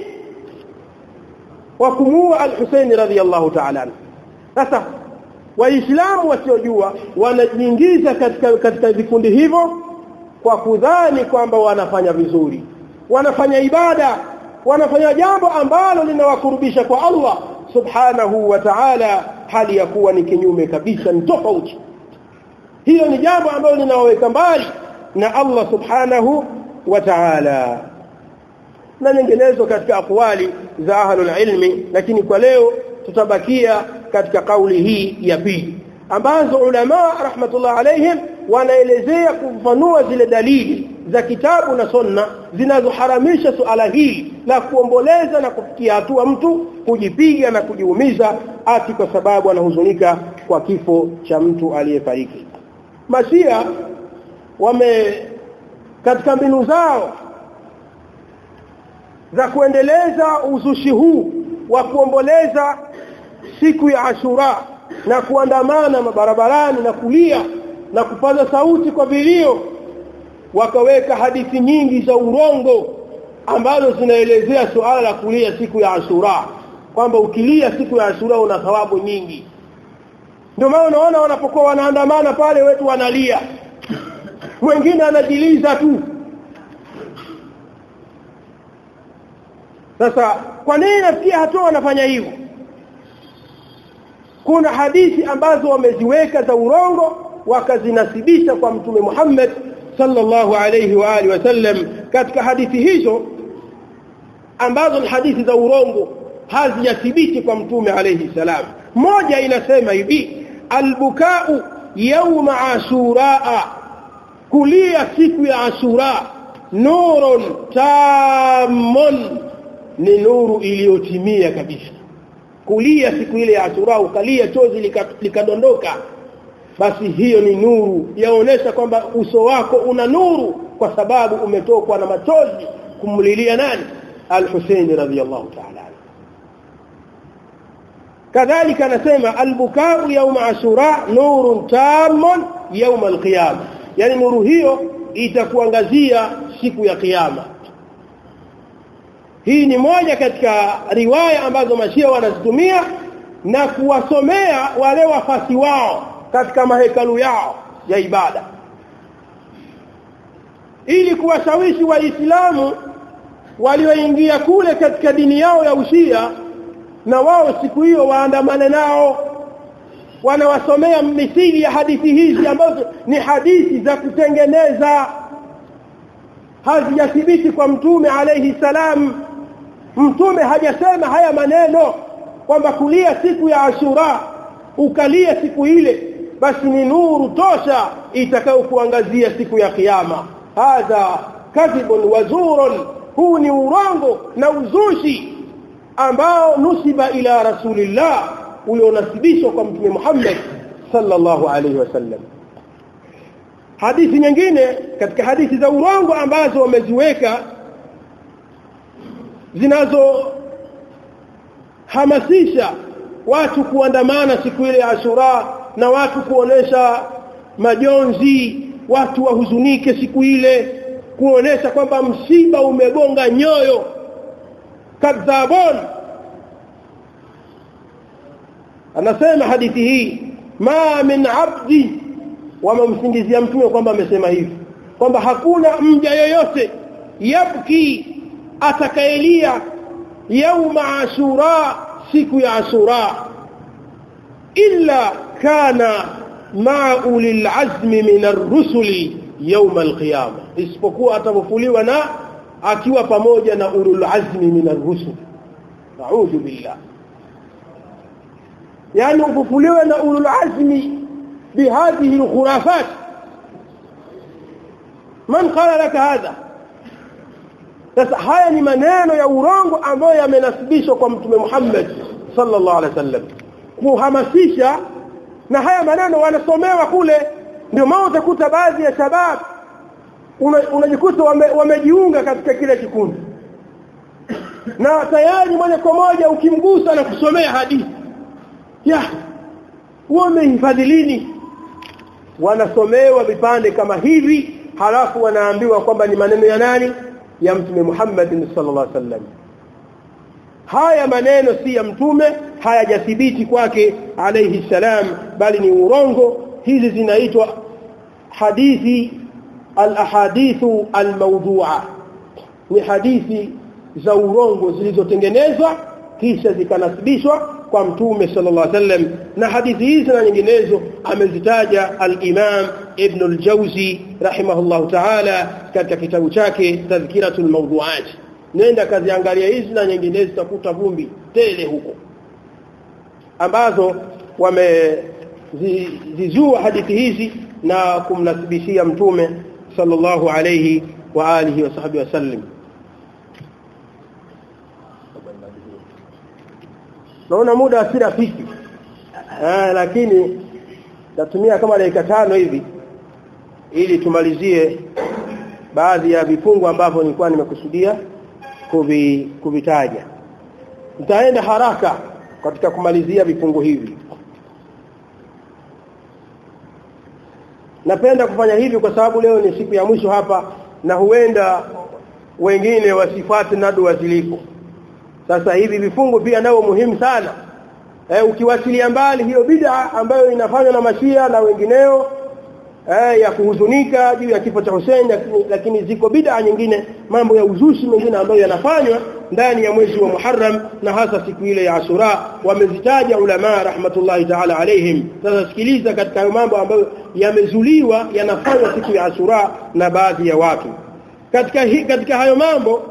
Wa kumuua al-Husaini radhiyallahu ta'ala. Sasa waislamu wasiojua wanajiingiza katika vikundi hivyo kwa kudhani kwamba wanafanya vizuri, wanafanya ibada, wanafanya jambo ambalo linawakurubisha kwa Allah subhanahu wa ta'ala, hali ya kuwa ni kinyume kabisa, ni tofauti. Hilo ni jambo ambalo linawaweka mbali na Allah subhanahu wa ta'ala. Na nyinginezo katika aqwali za ahlul ilmi, lakini kwa leo tutabakia katika kauli hii ya pili, ambazo ulama rahmatullah alaihim wanaelezea kufanua zile dalili za kitabu na sunna zinazoharamisha suala hili la kuomboleza na kufikia hatua mtu kujipiga na kujiumiza ati kwa sababu anahuzunika kwa kifo cha mtu aliyefariki. Mashia katika mbinu zao za kuendeleza uzushi huu wa kuomboleza siku ya Ashura na kuandamana mabarabarani na kulia na kupaza sauti kwa vilio, wakaweka hadithi nyingi za urongo ambazo zinaelezea suala la kulia siku ya Ashura, kwamba ukilia siku ya Ashura una thawabu nyingi. Ndio maana unaona wanapokuwa wanaandamana pale wetu wanalia, mwingine anajiliza tu. Sasa kwa nini nafikia hatua wanafanya hivyo? Kuna hadithi ambazo wameziweka za urongo wakazinasibisha kwa Mtume Muhammad sallallahu alayhi wa alihi wasallam. Katika hadithi hizo ambazo ni hadithi za urongo hazijathibiti kwa Mtume alayhi salam, moja inasema hivi: albukau yawma ashura, kulia siku ya Ashura, nurun tamun, ni nuru iliyotimia kabisa. Kulia siku ile ya Ashura, ukalia chozi likadondoka, basi hiyo ni nuru, yaonesha kwamba uso wako una nuru kwa sababu umetokwa na machozi kumlilia nani? Al-Husayn radhiyallahu ta'ala. Kadhalika anasema albukau yawma ashura nurun tamun yawm al-qiyamah, yani nuru hiyo itakuangazia siku ya kiyama. Hii ni moja katika riwaya ambazo mashia wanazitumia na kuwasomea wale wafasi wao katika mahekalu yao ya ibada, ili kuwashawishi waislamu walioingia kule katika dini yao ya Ushia na wao siku hiyo waandamane nao. Wanawasomea mithili ya hadithi hizi ambazo ni hadithi za kutengeneza, hazijathibiti kwa Mtume alayhi salam. Mtume hajasema haya maneno kwamba kulia siku ya Ashura, ukalia siku ile basi ni nuru tosha itakayokuangazia siku ya kiyama. Hadha kadhibun wazurun, huu ni urongo na uzushi ambao nusiba ila rasulillah, ulionasibishwa kwa Mtume Muhammad sallallahu alaihi wasallam. Hadithi nyingine katika hadithi za urongo ambazo wameziweka zinazohamasisha watu kuandamana siku ile ya Ashura na watu kuonesha majonzi, watu wahuzunike siku ile, kuonesha kwamba msiba umegonga nyoyo. Kadhabun, anasema hadithi hii, ma min abdi, wamemsingizia Mtume kwamba amesema hivi, kwamba hakuna mja yoyote yabki, atakayelia yauma Ashura, siku ya Ashura, illa kana ma'a ulil azmi min ar-rusuli yawma al-qiyamah, isipokuwa atafufuliwa na akiwa pamoja na ulul azmi min ar-rusul. A'udhu billah, yani ufufuliwe na ulul azmi bihadhihi al-khurafat. Man qala laka hadha? Sasa haya ni maneno ya urongo ambayo yamenasibishwa kwa Mtume Muhammad sallallahu alaihi wasallam kuhamasisha, na haya maneno wanasomewa kule. Ndio maana utakuta baadhi ya shabab unajikuta wamejiunga katika kile kikundi, na tayari moja kwa moja ukimgusa na kusomea hadithi ya wamehifadhi lini, wanasomewa vipande kama hivi, halafu wanaambiwa kwamba ni maneno ya nani? Ya Mtume Muhammad sallallahu alaihi wasallam. Haya maneno si ya Mtume, hayajathibiti kwake alayhi salam, bali ni urongo. Hizi zinaitwa hadithi al-ahadithu al-mawdu'a, ni hadithi za urongo zilizotengenezwa kisha zikanasibishwa kwa Mtume sallallahu alaihi wasallam. Na hadithi hizi na nyinginezo amezitaja al-Imam Ibn al-Jawzi rahimahullahu ta'ala katika kitabu chake Tadhkiratul Mawdu'at. Nenda kaziangalia hizi na nyinginezo, utakuta vumbi tele huko ambazo wamezizua hadithi hizi na kumnasibishia Mtume sallallahu alayhi wa alihi wa sahbihi wasallam. Naona muda si rafiki, lakini natumia kama dakika 5 hivi ili tumalizie baadhi ya vifungu ambavyo nilikuwa nimekusudia kuvitaja. Nitaenda haraka katika kumalizia vifungu hivi. Napenda kufanya hivi kwa sababu leo ni siku ya mwisho hapa, na huenda wengine wasifuate nadwa ziliko. Sasa hivi vifungu pia nao muhimu sana. Ukiwasilia mbali hiyo bid'a ambayo inafanywa na mashia na wengineo, ya kuhuzunika juu ya kifo cha Hussein, lakini ziko bid'a nyingine, mambo ya uzushi mengine ambayo yanafanywa ndani ya mwezi wa Muharram na hasa siku ile ya Ashura, wamezitaja ulama rahmatullahi ta'ala alaihim. Sasa sikiliza katika mambo ambayo yamezuliwa yanafanywa siku ya Ashura na baadhi ya watu. Katika hayo mambo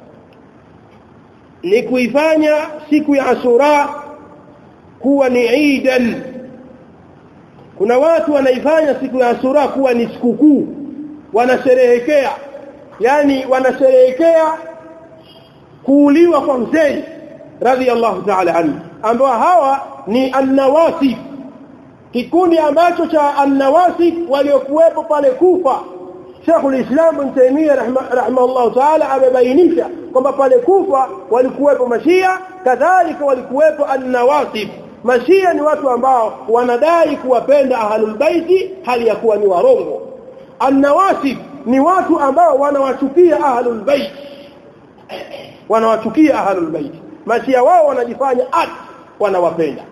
ni kuifanya siku ya Ashura kuwa ni Eidan. Kuna watu wanaifanya siku ya Ashura kuwa ni sikukuu, wanasherehekea, yani wanasherehekea kuuliwa kwa Hussein radhiyallahu ta'ala anhu, ambao hawa ni an-Nawasib, kikundi ambacho cha an-Nawasib waliokuwepo pale Kufa. Sheikhul Islam Ibn Taymiyyah rahimahullah ta'ala amebainisha kwamba pale Kufa walikuwepo Mashia, kadhalika walikuwepo an-Nawasib. Mashia ni watu ambao wanadai kuwapenda ahlul baiti hali ya kuwa ni warongo. An-Nawasib ni watu ambao wanawachukia ahlul bait, wanawachukia ahlul bait. Mashia wao wanajifanya wanawapenda.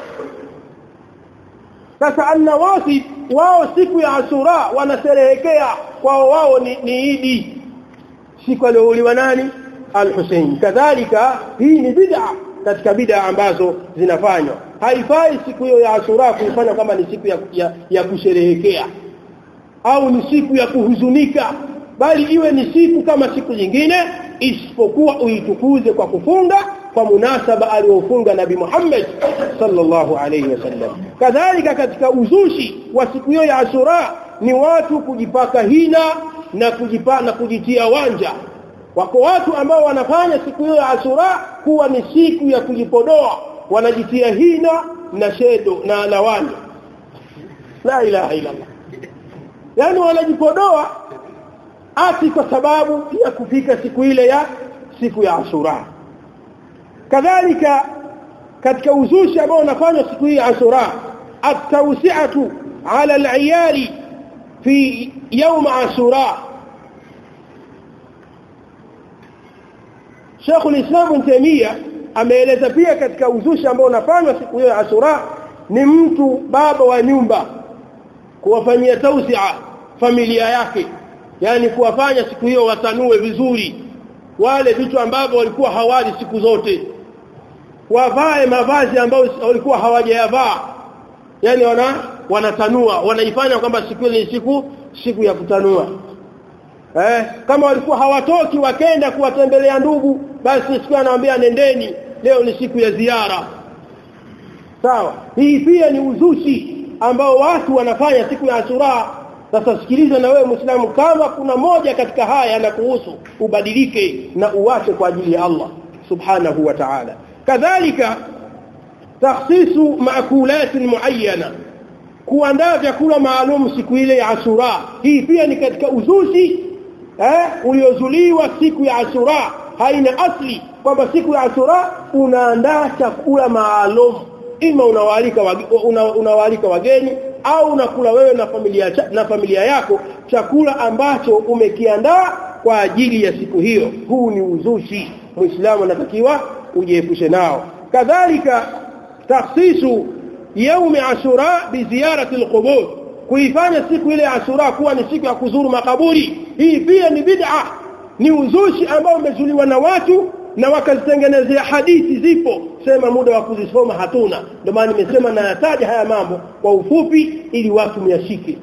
Sasa an-Nawasib wao siku ya Ashura wanasherehekea, wao ni Idi, siku aliyouliwa nani? Al-Hussein. Kadhalika hii ni bid'a katika bid'a ambazo zinafanywa. Haifai siku hiyo ya Ashura kuifanya kama ni siku ya kusherehekea au ni siku ya kuhuzunika, bali iwe ni siku kama siku nyingine, isipokuwa uitukuze kwa kufunga kwa munasaba aliofunga Nabii Muhammad sallallahu alayhi wasallam. Kadhalika katika uzushi wa siku hiyo ya Ashura ni watu kujipaka hina na kujitia wanja. Wako watu ambao wanafanya siku hiyo ya Ashura kuwa ni siku ya kujipodoa, wanajitia hina na shedo na wanja. La ilaha illa Allah. Yani wanajipodoa ati kwa sababu ya kufika siku ile ya siku ya Ashura. Kadhalika katika uzushi ambao unafanywa siku hii ya Ashura, at-tawsi'atu 'ala al-'iyali fi yawm Ashura. Sheikhul Islam Ibn Taymiyyah ameeleza pia katika uzushi ambao unafanywa siku hiyo ya Ashura ni mtu baba wa nyumba kuwafanyia tawsi'a familia yake, yani kuwafanya siku hiyo watanue vizuri wale vitu ambavyo walikuwa hawali siku zote, wavae mavazi ambayo walikuwa hawajayavaa, yani wanatanua, wanaifanya kwamba siku ile ni siku ya kutanua. Kama walikuwa hawatoki wakenda kuwatembelea ndugu, basi siku anawaambia nendeni, leo ni siku ya ziara. Sawa, hii pia ni uzushi ambao watu wanafanya siku ya Ashura. Sasa sikiliza na wewe Muislamu, kama kuna moja katika haya na kuhusu, ubadilike na uache kwa ajili ya Allah subhanahu wa ta'ala. Kadhalika takhsisu maakulat muayyana, kuandaa vyakula maalum siku ile ya Ashura. Hii pia ni katika uzushi uliozuliwa siku ya Ashura. Haina asli kwamba siku ya Ashura unaandaa chakula maalum, ima unawaalika wageni au unakula wewe na familia yako chakula ambacho umekiandaa kwa ajili ya siku hiyo. Huu ni uzushi, Muislamu anatakiwa ujiepushe nao. Kadhalika takhsisu yaumi Ashura bi ziyarati alqubur, kuifanya siku ile ya Ashura kuwa ni siku ya kuzuru makaburi. Hii pia ni bid'a, ni uzushi ambao umezuliwa na watu na wakazitengenezea hadithi. Zipo, sema muda wa kuzisoma hatuna, ndio maana nimesema na nataja haya mambo kwa ufupi ili watu myashike.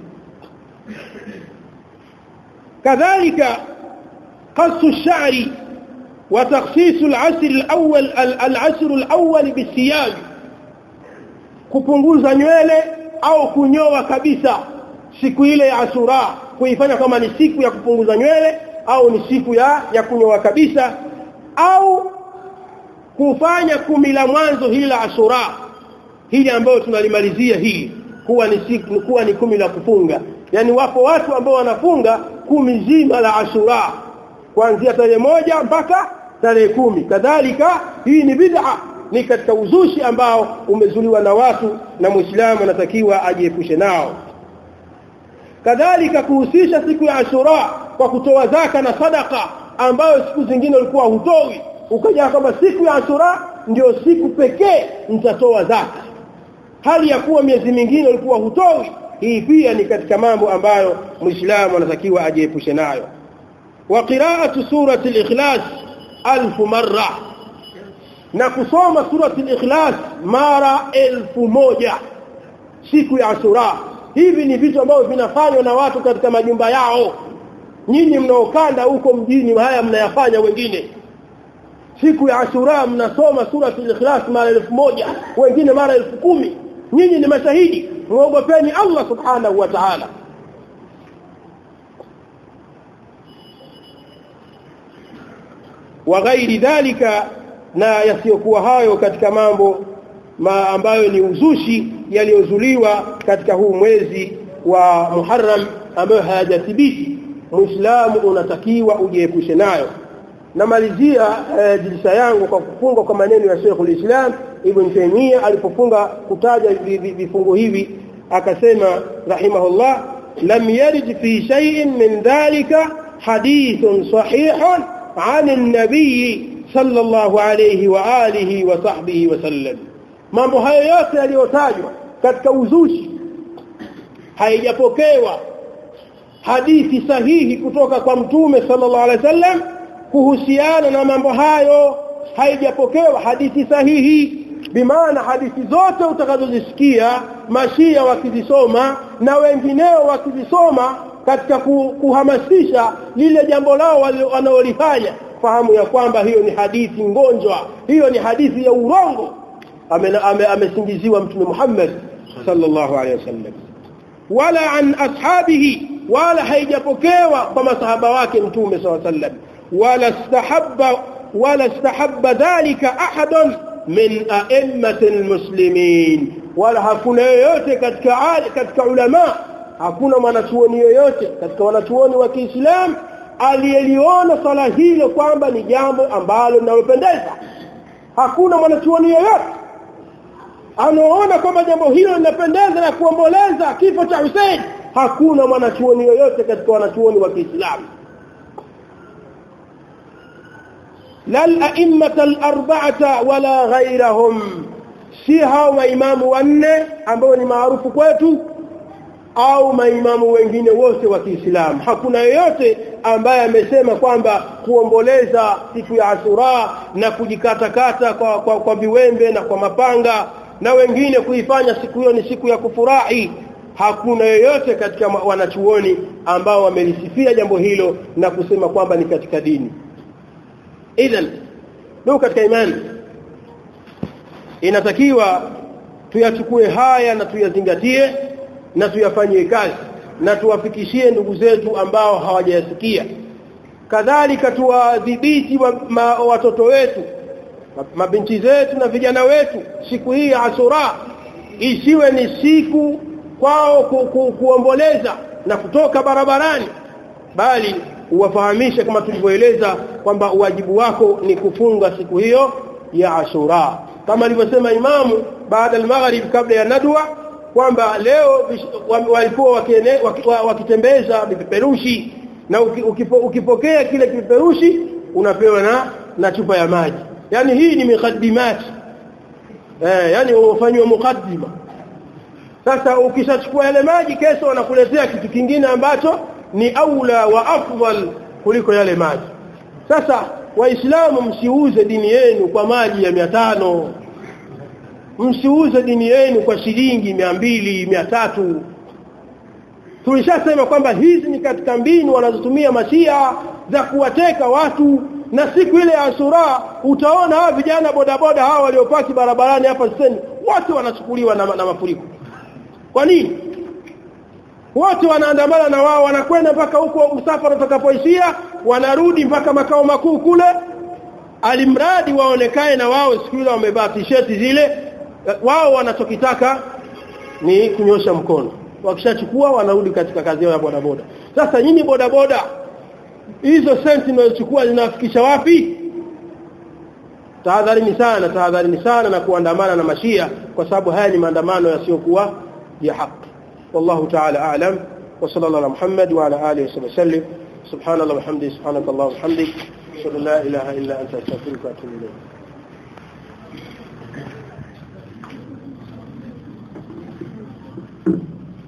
Kadhalika qasu ash-sha'ri wa takhsis al-'asr al-awwal bisiyaj, kupunguza nywele au kunyoa kabisa siku ile ya Ashura, kuifanya kama ni siku ya kupunguza nywele au ni siku ya kunyoa kabisa, au kufanya 10 la mwanzo hili la Ashura, hili ambayo tunalimalizia hii kuwa ni 10 la kufunga. Yani wapo watu ambao wanafunga 10 zima la Ashura kuanzia tarehe 1 mpaka tarehe 10. Kadhalika hii ni bid'a, ni katika uzushi ambao umezuliwa na watu na Muislamu anatakiwa ajiepushe nao. Kadhalika kuhusisha siku ya Ashura kwa kutoa zaka na sadaka ambayo siku zingine ulikuwa hutoi, ukaja kama siku ya Ashura ndio siku pekee nitatoa zaka, hali ya kuwa miezi mingine ulikuwa hutoi. hii pia ni katika mambo ambayo muislamu anatakiwa ajiepushe nayo. Wa qira'atu surati al-ikhlas 1000 marra, na kusoma surati al-ikhlas mara 1000 siku ya Ashura. Hivi ni vitu ambavyo vinafanywa na watu katika majumba yao. Nyinyi mnaokanda huko mjini haya mnayafanya wengine. Siku ya Ashura mnasoma surati al-ikhlas mara 1000, wengine mara 10,000. Nyinyi ni mashahidi, muogopeni Allah subhanahu wa ta'ala. Wa ghairi dhalika, na yasiyokuwa hayo katika mambo ambayo ni uzushi yaliyozuliwa katika huu mwezi wa Muharram ambayo hayajathibiti, Muislamu unatakiwa ujiepushe nayo. Namalizia jilsa yangu kwa kufunga kwa maneno ya Sheikh al-Islam Ibn Taymiyyah alipofunga kutaja vifungo hivi, akasema rahimahullah: lam yarid fi shay'in min dhalika hadithun sahihun 'an an-nabiy sallallahu alayhi wa alihi wa sahbihi wa sallam. Mambo hayo yote yaliyotajwa katika uzushi haijapokewa hadithi sahihi kutoka kwa Mtume sallallahu alayhi wasallam kuhusiana na mambo hayo. Haijapokewa hadithi sahihi, bimaana hadithi zote utakazozisikia mashia wakizisoma na wengineo wakizisoma katika kuhamasisha lile jambo lao wanaolifanya, fahamu ya kwamba hiyo ni hadithi ngonjwa, hiyo ni hadithi ya urongo. Amesingiziwa Mtume Muhammad sallallahu alaihi wasallam. Wala an ashabihi, wala haijapokewa kwa masahaba wake Mtume sallallahu alaihi wasallam. ولا استحب ذلك أحد من أئمة المسلمين, ولا hakuna yoyote katika ulama, hakuna mwanachuoni yoyote katika wanachuoni wa Kiislamu aliyeliona swala hilo kwamba ni jambo ambalo linalopendeza. Hakuna mwanachuoni yoyote anaona kwamba jambo hilo linapendeza na kuomboleza kifo cha Hussein. Hakuna mwanachuoni yoyote katika wanachuoni wa Kiislamu. la al-a'immata al-arba'ata wala ghayrahum, si hao maimamu wanne ambao ni maarufu kwetu au maimamu wengine wote wa Kiislamu. Hakuna yeyote ambaye amesema kwamba kuomboleza siku ya Ashura na kujikatakata kwa viwembe na kwa mapanga na wengine kuifanya siku hiyo ni siku ya kufurahi. Hakuna yeyote katika wanachuoni ambao wamelisifia jambo hilo na kusema kwamba ni katika dini. Idhan ndio katika imani inatakiwa tuyachukue haya na tuyazingatie na tuyafanyie kazi na tuwafikishie ndugu zetu ambao hawajayasikia. Kadhalika tuwadhibiti watoto wetu, mabinti zetu na vijana wetu, siku hii ya Ashura isiwe ni siku kwao kuomboleza na kutoka barabarani, bali uwafahamishe kama tulivyoeleza kwamba wajibu wako ni kufunga siku hiyo ya Ashura, kama alivyosema Imamu baada al-maghrib kabla ya nadwa kwamba leo walikuwa wakitembeza vipeperushi, na ukipokea kile kipeperushi unapewa na chupa ya maji. Yani hii ni mukaddimati, yani ufanywe mukaddima. Sasa ukishachukua yale maji, kesho wanakuletea kitu kingine ambacho ni aula wa afdal kuliko yale maji. Sasa Waislamu, msiuze dini yenu kwa maji ya 500, msiuze dini yenu kwa shilingi 200, 300. Tulishasema kwamba hizi ni katika mbinu wanazotumia mashia za kuwateka watu. Na siku ile ya Ashura utaona hawa vijana bodaboda hawa waliopaki barabarani hapa stendi wote wanachukuliwa na mafuriko. Kwa nini? Wote wanaandamana na wao, wanakwenda mpaka huko msafara utakapoishia, wanarudi mpaka makao makuu kule, alimradi waonekae na wao siku ile wamevaa t-shirt zile. Wao wanachokitaka ni kunyosha mkono. Wakishachukua wanarudi katika kazi yao ya bodaboda. Sasa nyinyi bodaboda, hizo senti mnazochukua zinafikisha wapi? Tahadharini sana na kuandamana na mashia, kwa sababu haya ni maandamano yasiyokuwa ya haki. والله تعالى أعلم، وصلى الله على محمد وعلى آله وسلم. سبحان الله وبحمده، سبحانك اللهم وبحمدك، أشهد أن لا إله إلا أنت، أستغفرك وأتوب إليك.